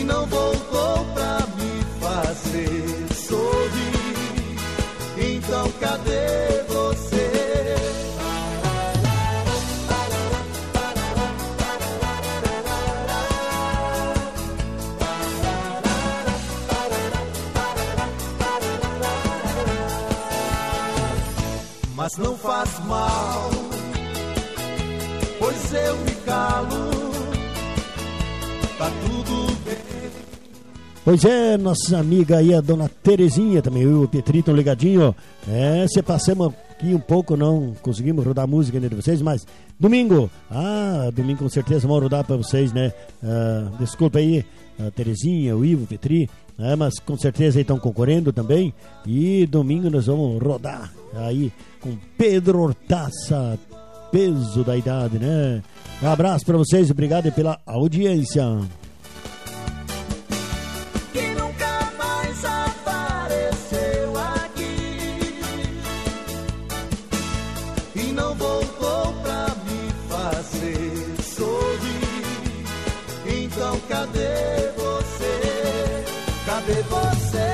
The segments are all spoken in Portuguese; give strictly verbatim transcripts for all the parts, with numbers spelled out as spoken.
e não voltou pra me fazer sorrir. Então cadê você? Mas não faz mal, pois eu me calo, tá tudo bem. Pois é, nossa amiga aí, a dona Terezinha, também eu e o Petri estão ligadinho. É, se passamos aqui um pouco, não conseguimos rodar música ainda de vocês, mas domingo, ah, domingo com certeza vamos rodar para vocês, né? Ah, desculpa aí, a Terezinha, o Ivo, o Petri, é, mas com certeza aí estão concorrendo também. E domingo nós vamos rodar aí com Pedro Hortaça, peso da idade, né? Um abraço para vocês, obrigado pela audiência. Que nunca mais apareceu aqui e não voltou pra me fazer sorrir. Então cadê você? Cadê você?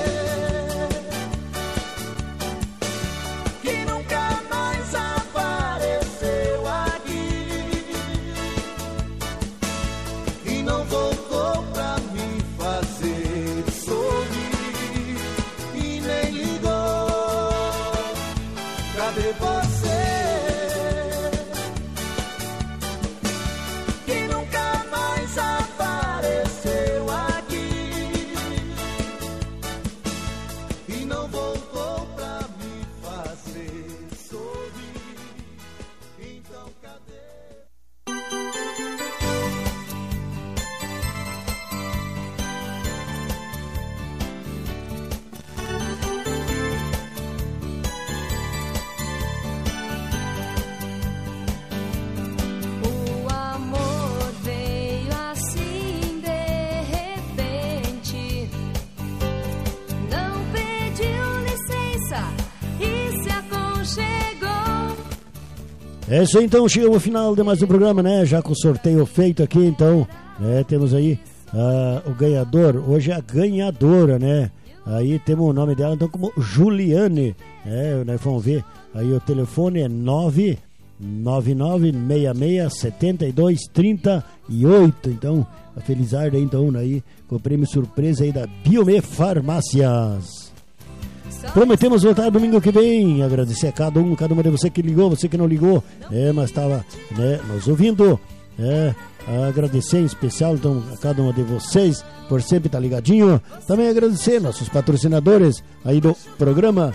É isso aí, então, chegamos ao final de mais um programa, né? Já com o sorteio feito aqui, então, né? Temos aí uh, o ganhador, hoje é a ganhadora, né? Aí temos o nome dela, então, como Juliane, né? Nós vamos ver, aí o telefone é nove nove nove seis seis sete dois três oito, então, a Felizarda, então, aí, com o prêmio surpresa aí da Biomê Farmácias. Prometemos voltar domingo que vem. Agradecer a cada um, cada uma de você que ligou, você que não ligou, é, mas estava, né, nos ouvindo. É, agradecer em especial, então, a cada uma de vocês por sempre estar ligadinho. Também agradecer nossos patrocinadores aí do programa,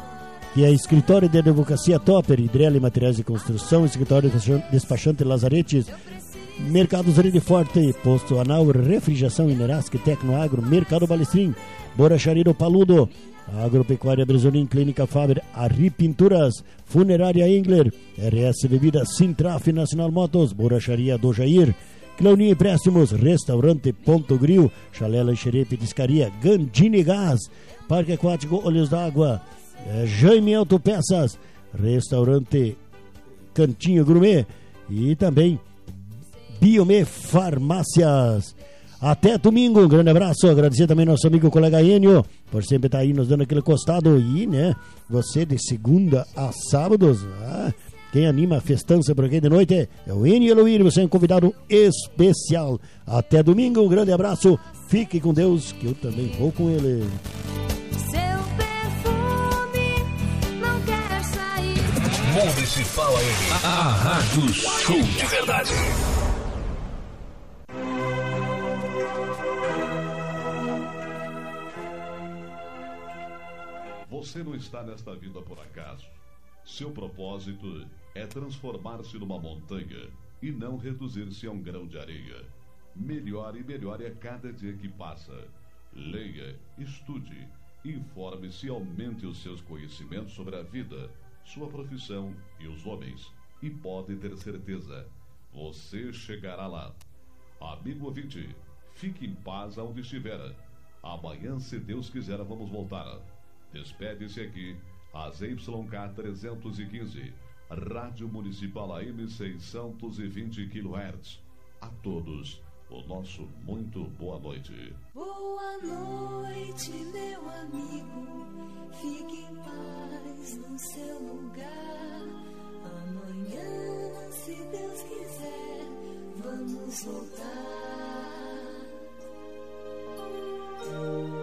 que é Escritório de Advocacia Topper, Hidrela Materiais de Construção, Escritório Despachante Lazaretes, Mercados Rede Forte, Posto Anal, Refrigeração Inerasque, Tecnoagro, Mercado Balestrim, Borracharia do Paludo, Agropecuária Bresolim, Clínica Faber, Arri Pinturas, Funerária Engler, R S Bebidas, Sintraf, Nacional Motos, Borracharia do Jair, Cleuninha Empréstimos, Restaurante Ponto Grill, Chalé Lancheria Petiscaria, Gandini Gás, Parque Aquático Olhos d'Água, é, Jaime Autopeças, Restaurante Cantinho Gourmet e também Biomê Farmácias. Até domingo, um grande abraço, agradecer também nosso amigo colega Enio, por sempre estar aí nos dando aquele costado. E, né, você de segunda a sábados, ah, quem anima a festança por aqui de noite é o Enio Eloírio, você é um convidado especial. Até domingo, um grande abraço, fique com Deus, que eu também vou com ele. Seu perfume não quer sair. Municipal A M, a rádio show de verdade. Você não está nesta vida por acaso. Seu propósito é transformar-se numa montanha e não reduzir-se a um grão de areia. Melhore e melhore a cada dia que passa. Leia, estude, informe-se e aumente os seus conhecimentos sobre a vida, sua profissão e os homens. E pode ter certeza, você chegará lá. Amigo ouvinte, fique em paz aonde estiver. Amanhã, se Deus quiser, vamos voltar. Despede-se aqui a Z Y K trezentos e quinze, Rádio Municipal A M seiscentos e vinte quilohertz. A todos, o nosso muito boa noite. Boa noite, meu amigo. Fique em paz no seu lugar. Amanhã, se Deus quiser, vamos voltar.